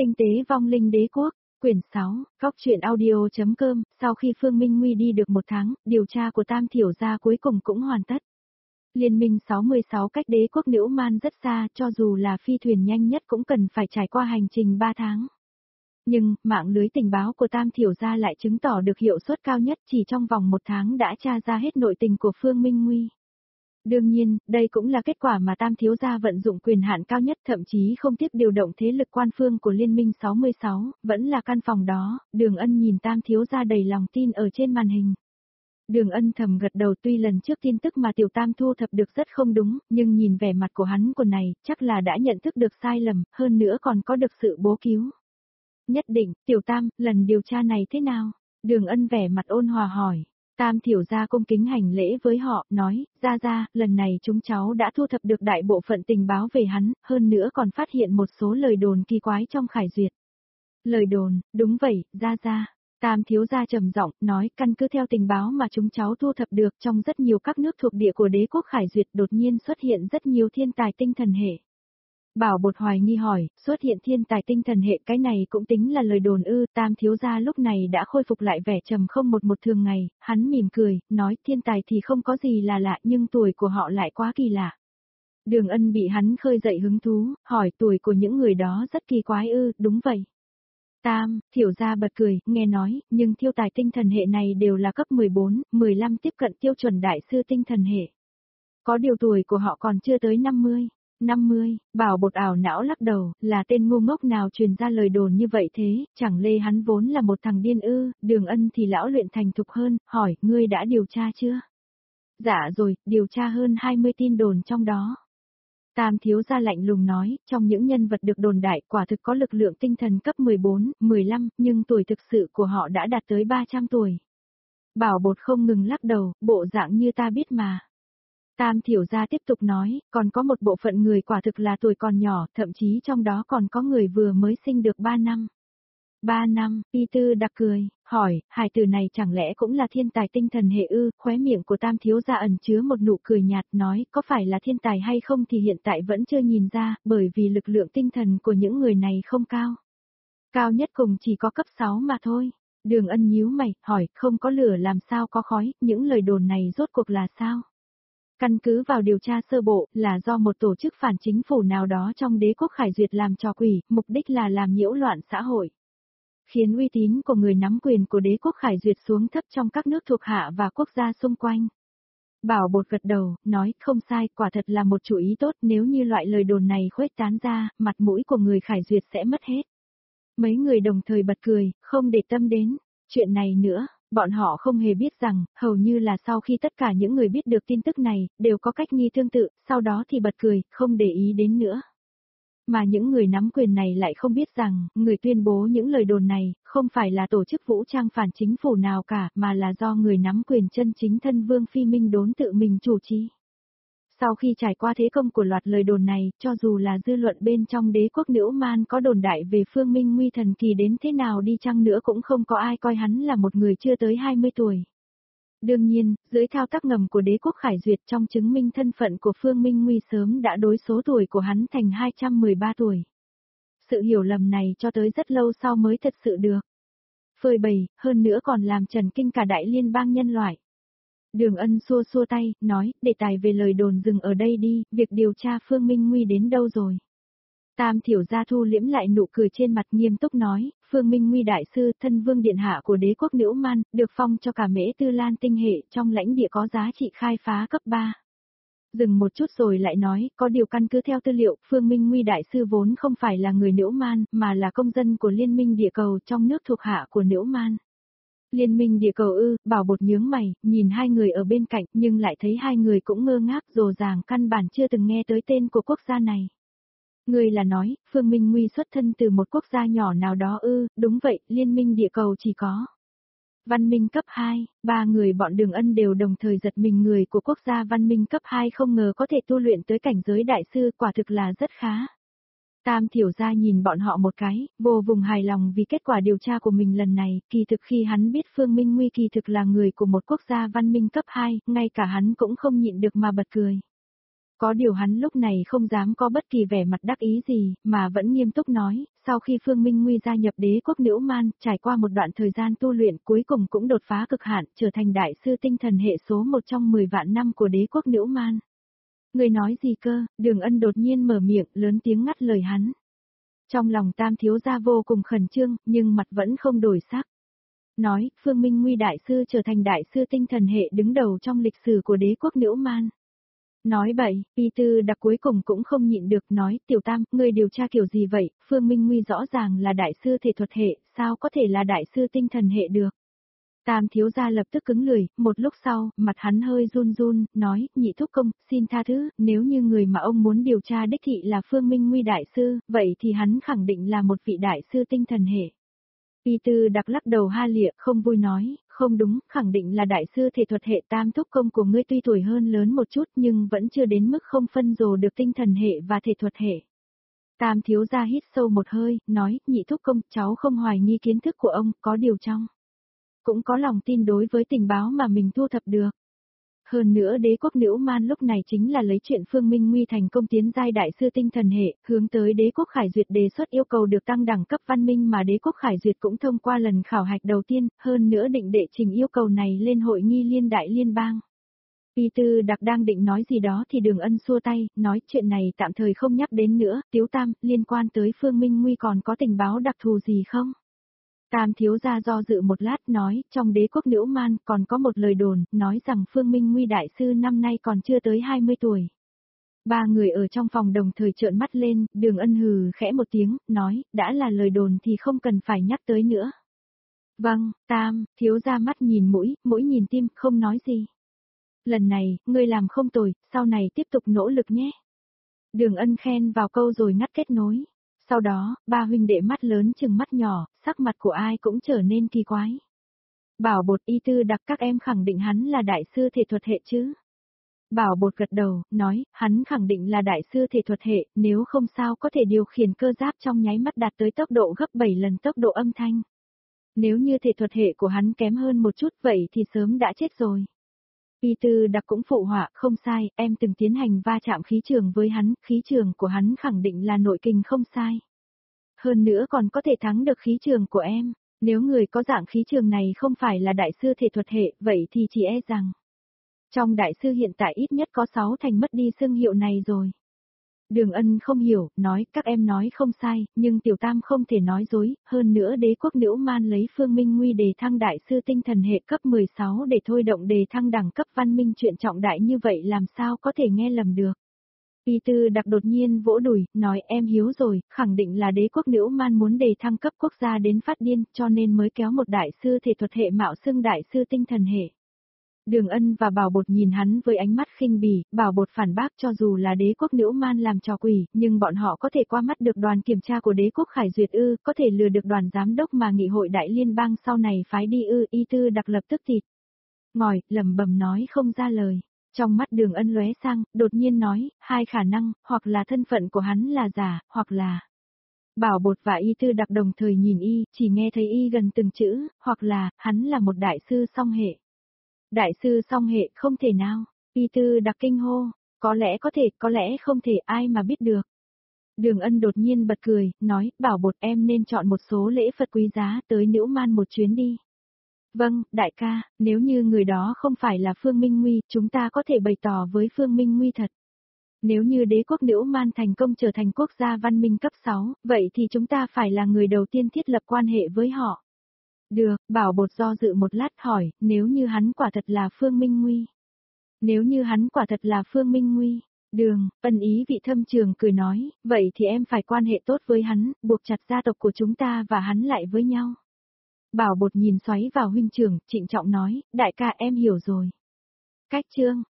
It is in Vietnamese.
Tinh tế vong linh đế quốc, quyển 6, góc truyện audio.com, sau khi Phương Minh Nguy đi được 1 tháng, điều tra của Tam Thiểu gia cuối cùng cũng hoàn tất. Liên minh 66 cách đế quốc Nữ Man rất xa, cho dù là phi thuyền nhanh nhất cũng cần phải trải qua hành trình 3 tháng. Nhưng, mạng lưới tình báo của Tam Thiểu gia lại chứng tỏ được hiệu suất cao nhất, chỉ trong vòng 1 tháng đã tra ra hết nội tình của Phương Minh Nguy. Đương nhiên, đây cũng là kết quả mà Tam Thiếu gia vận dụng quyền hạn cao nhất, thậm chí không tiếp điều động thế lực quan phương của Liên minh 66, vẫn là căn phòng đó. Đường Ân nhìn Tam Thiếu gia đầy lòng tin ở trên màn hình. Đường Ân thầm gật đầu, tuy lần trước tin tức mà Tiểu Tam thu thập được rất không đúng, nhưng nhìn vẻ mặt của hắn quần này, chắc là đã nhận thức được sai lầm, hơn nữa còn có được sự bố cứu. Nhất định, Tiểu Tam, lần điều tra này thế nào? Đường Ân vẻ mặt ôn hòa hỏi. Tam Thiểu gia cung kính hành lễ với họ, nói, ra, lần này chúng cháu đã thu thập được đại bộ phận tình báo về hắn, hơn nữa còn phát hiện một số lời đồn kỳ quái trong Khải Duyệt. Lời đồn, đúng vậy, ra. Tam Thiếu gia trầm giọng nói, căn cứ theo tình báo mà chúng cháu thu thập được, trong rất nhiều các nước thuộc địa của đế quốc Khải Duyệt đột nhiên xuất hiện rất nhiều thiên tài tinh thần hệ. Bảo Bột hoài nghi hỏi, xuất hiện thiên tài tinh thần hệ, cái này cũng tính là lời đồn ư? Tam Thiếu gia lúc này đã khôi phục lại vẻ trầm không một thường ngày, hắn mỉm cười, nói thiên tài thì không có gì là lạ, nhưng tuổi của họ lại quá kỳ lạ. Đường Ân bị hắn khơi dậy hứng thú, hỏi tuổi của những người đó rất kỳ quái ư? Đúng vậy. Tam Thiểu gia bật cười, nghe nói, nhưng thiên tài tinh thần hệ này đều là cấp 14, 15 tiếp cận tiêu chuẩn đại sư tinh thần hệ. Có điều tuổi của họ còn chưa tới 50. 50, Bảo Bột ảo não lắc đầu, là tên ngu ngốc nào truyền ra lời đồn như vậy thế, chẳng lẽ hắn vốn là một thằng điên ư? Đường Ân thì lão luyện thành thục hơn, hỏi, ngươi đã điều tra chưa? Dạ rồi, điều tra hơn 20 tin đồn trong đó. Tam Thiếu gia lạnh lùng nói, trong những nhân vật được đồn đại quả thực có lực lượng tinh thần cấp 14, 15, nhưng tuổi thực sự của họ đã đạt tới 300 tuổi. Bảo Bột không ngừng lắc đầu, bộ dạng như ta biết mà. Tam Thiểu gia tiếp tục nói, còn có một bộ phận người quả thực là tuổi còn nhỏ, thậm chí trong đó còn có người vừa mới sinh được 3 năm. 3 năm, Y Tư đặc cười, hỏi, hài tử này chẳng lẽ cũng là thiên tài tinh thần hệ ư? Khóe miệng của Tam Thiếu gia ẩn chứa một nụ cười nhạt, nói, có phải là thiên tài hay không thì hiện tại vẫn chưa nhìn ra, bởi vì lực lượng tinh thần của những người này không cao. Cao nhất cùng chỉ có cấp 6 mà thôi. Đường Ân nhíu mày, hỏi, không có lửa làm sao có khói, những lời đồn này rốt cuộc là sao? Căn cứ vào điều tra sơ bộ, là do một tổ chức phản chính phủ nào đó trong đế quốc Khải Duyệt làm trò quỷ, mục đích là làm nhiễu loạn xã hội. Khiến uy tín của người nắm quyền của đế quốc Khải Duyệt xuống thấp trong các nước thuộc hạ và quốc gia xung quanh. Bảo Bột gật đầu, nói, không sai, quả thật là một chủ ý tốt, nếu như loại lời đồn này khuếch tán ra, mặt mũi của người Khải Duyệt sẽ mất hết. Mấy người đồng thời bật cười, không để tâm đến chuyện này nữa. Bọn họ không hề biết rằng, hầu như là sau khi tất cả những người biết được tin tức này, đều có cách nghi tương tự, sau đó thì bật cười, không để ý đến nữa. Mà những người nắm quyền này lại không biết rằng, người tuyên bố những lời đồn này, không phải là tổ chức vũ trang phản chính phủ nào cả, mà là do người nắm quyền chân chính thân Vương Phi Minh Đốn tự mình chủ trì. Sau khi trải qua thế công của loạt lời đồn này, cho dù là dư luận bên trong đế quốc Nữ Man có đồn đại về Phương Minh Nguy thần kỳ đến thế nào đi chăng nữa cũng không có ai coi hắn là một người chưa tới 20 tuổi. Đương nhiên, dưới thao tác ngầm của đế quốc Khải Duyệt trong chứng minh thân phận của Phương Minh Nguy sớm đã đối số tuổi của hắn thành 213 tuổi. Sự hiểu lầm này cho tới rất lâu sau mới thật sự được phơi bày, hơn nữa còn làm chấn kinh cả đại liên bang nhân loại. Đường Ân xua tay, nói, đề tài về lời đồn dừng ở đây đi, việc điều tra Phương Minh Nguy đến đâu rồi? Tam Thiểu gia thu liễm lại nụ cười trên mặt, nghiêm túc nói, Phương Minh Nguy đại sư, thân vương điện hạ của đế quốc Nữ Man, được phong cho cả Mễ Tư Lan tinh hệ, trong lãnh địa có giá trị khai phá cấp 3. Dừng một chút rồi lại nói, có điều căn cứ theo tư liệu, Phương Minh Nguy đại sư vốn không phải là người Nữ Man, mà là công dân của Liên minh địa cầu trong nước thuộc hạ của Nữ Man. Liên minh địa cầu ư? Bảo Bột nhướng mày, nhìn hai người ở bên cạnh, nhưng lại thấy hai người cũng ngơ ngác, rồ ràng căn bản chưa từng nghe tới tên của quốc gia này. Người là nói, Phương Minh Nguy xuất thân từ một quốc gia nhỏ nào đó ư? Đúng vậy, liên minh địa cầu chỉ có văn minh cấp 2, ba người bọn Đường Ân đều đồng thời giật mình, người của quốc gia văn minh cấp 2 không ngờ có thể tu luyện tới cảnh giới đại sư, quả thực là rất khá. Tam Thiểu gia nhìn bọn họ một cái, vô vùng hài lòng vì kết quả điều tra của mình lần này, kỳ thực khi hắn biết Phương Minh Nguy kỳ thực là người của một quốc gia văn minh cấp 2, ngay cả hắn cũng không nhịn được mà bật cười. Có điều hắn lúc này không dám có bất kỳ vẻ mặt đắc ý gì, mà vẫn nghiêm túc nói, sau khi Phương Minh Nguy gia nhập đế quốc Nữ Man, trải qua một đoạn thời gian tu luyện cuối cùng cũng đột phá cực hạn, trở thành đại sư tinh thần hệ số 1 trong 10 vạn năm của đế quốc Nữ Man. Người nói gì cơ? Đường Ân đột nhiên mở miệng, lớn tiếng ngắt lời hắn. Trong lòng Tam thiếu gia vô cùng khẩn trương, nhưng mặt vẫn không đổi sắc. Nói, Phương Minh Nguy đại sư trở thành đại sư tinh thần hệ đứng đầu trong lịch sử của đế quốc Nữ Man. Nói bậy, Y Tư Đặc cuối cùng cũng không nhịn được nói, Tiểu Tam, ngươi điều tra kiểu gì vậy, Phương Minh Nguy rõ ràng là đại sư thể thuật hệ, sao có thể là đại sư tinh thần hệ được. Tam thiếu gia lập tức cứng lưỡi, một lúc sau, mặt hắn hơi run run, nói, Nhị thúc công, xin tha thứ, nếu như người mà ông muốn điều tra đích thị là Phương Minh Nguy đại sư, vậy thì hắn khẳng định là một vị đại sư tinh thần hệ. Y Tư Đặc lắc đầu ha lịa, không vui nói, không đúng, khẳng định là đại sư thể thuật hệ. Tam thúc công của ngươi tuy tuổi hơn lớn một chút nhưng vẫn chưa đến mức không phân rồ được tinh thần hệ và thể thuật hệ. Tam thiếu gia hít sâu một hơi, nói, Nhị thúc công, cháu không hoài nghi kiến thức của ông, có điều trong. Cũng có lòng tin đối với tình báo mà mình thu thập được. Hơn nữa đế quốc Nữ Man lúc này chính là lấy chuyện Phương Minh Nguy thành công tiến giai đại sư tinh thần hệ, hướng tới đế quốc Khải Duyệt đề xuất yêu cầu được tăng đẳng cấp văn minh mà đế quốc Khải Duyệt cũng thông qua lần khảo hạch đầu tiên, hơn nữa định đệ trình yêu cầu này lên hội nghi liên đại liên bang. Y Tư Đặc đang định nói gì đó thì Đường Ân xua tay, nói chuyện này tạm thời không nhắc đến nữa, Tiếu Tam, liên quan tới Phương Minh Nguy còn có tình báo đặc thù gì không? Tam thiếu gia do dự một lát nói, trong đế quốc Nữ Man còn có một lời đồn, nói rằng Phương Minh Nguy đại sư năm nay còn chưa tới 20 tuổi. Ba người ở trong phòng đồng thời trợn mắt lên, Đường Ân hừ khẽ một tiếng, nói, đã là lời đồn thì không cần phải nhắc tới nữa. Vâng, Tam, thiếu gia mắt nhìn mũi, mũi nhìn tim, không nói gì. Lần này, ngươi làm không tồi, sau này tiếp tục nỗ lực nhé. Đường Ân khen vào câu rồi ngắt kết nối. Sau đó, ba huynh đệ mắt lớn chừng mắt nhỏ, sắc mặt của ai cũng trở nên kỳ quái. Bảo Bột Y Tư Đặc các em khẳng định hắn là đại sư thể thuật hệ chứ? Bảo Bột gật đầu, nói, hắn khẳng định là đại sư thể thuật hệ, nếu không sao có thể điều khiển cơ giáp trong nháy mắt đạt tới tốc độ gấp 7 lần tốc độ âm thanh. Nếu như thể thuật hệ của hắn kém hơn một chút vậy thì sớm đã chết rồi. Y Tư Đặc cũng phụ họa, không sai, em từng tiến hành va chạm khí trường với hắn, khí trường của hắn khẳng định là nội kình không sai. Hơn nữa còn có thể thắng được khí trường của em, nếu người có dạng khí trường này không phải là đại sư thể thuật hệ, vậy thì chỉ e rằng. Trong đại sư hiện tại ít nhất có 6 thành mất đi xưng hiệu này rồi. Đường Ân không hiểu, nói, các em nói không sai, nhưng Tiểu Tam không thể nói dối, hơn nữa đế quốc Nữ Man lấy Phương Minh Nguy đề thăng đại sư tinh thần hệ cấp 16 để thôi động đề thăng đẳng cấp văn minh chuyện trọng đại như vậy làm sao có thể nghe lầm được. Y Tư Đặc đột nhiên vỗ đùi, nói em hiếu rồi, khẳng định là đế quốc Nữ Man muốn đề thăng cấp quốc gia đến phát điên, cho nên mới kéo một đại sư thể thuật hệ mạo xưng đại sư tinh thần hệ. Đường Ân và Bảo Bột nhìn hắn với ánh mắt khinh bỉ, Bảo Bột phản bác cho dù là đế quốc Nữ Man làm trò quỷ, nhưng bọn họ có thể qua mắt được đoàn kiểm tra của đế quốc Khải Duyệt ư, có thể lừa được đoàn giám đốc mà nghị hội đại liên bang sau này phái đi ư. Y Tư Đặc lập tức thịt ngòi, lẩm bẩm nói không ra lời. Trong mắt Đường Ân lóe sang, đột nhiên nói, hai khả năng, hoặc là thân phận của hắn là giả, hoặc là. Bảo Bột và Y Tư Đặc đồng thời nhìn Y, chỉ nghe thấy Y gần từng chữ, hoặc là, hắn là một đại sư song hệ. Đại sư song hệ không thể nào, Y Tư Đặc kinh hô, có lẽ có thể, có lẽ không thể, ai mà biết được. Đường Ân đột nhiên bật cười, nói, Bảo Bột em nên chọn một số lễ Phật quý giá tới Nữ Man một chuyến đi. Vâng, đại ca, nếu như người đó không phải là Phương Minh Nguy, chúng ta có thể bày tỏ với Phương Minh Nguy thật. Nếu như đế quốc Nữ Man thành công trở thành quốc gia văn minh cấp 6, vậy thì chúng ta phải là người đầu tiên thiết lập quan hệ với họ. Được, Bảo Bột do dự một lát hỏi, nếu như hắn quả thật là Phương Minh Nguy. Nếu như hắn quả thật là Phương Minh Nguy. Đường, ân ý vị thâm trường cười nói, vậy thì em phải quan hệ tốt với hắn, buộc chặt gia tộc của chúng ta và hắn lại với nhau. Bảo Bột nhìn xoáy vào huynh trưởng, trịnh trọng nói, đại ca em hiểu rồi. Cách chương.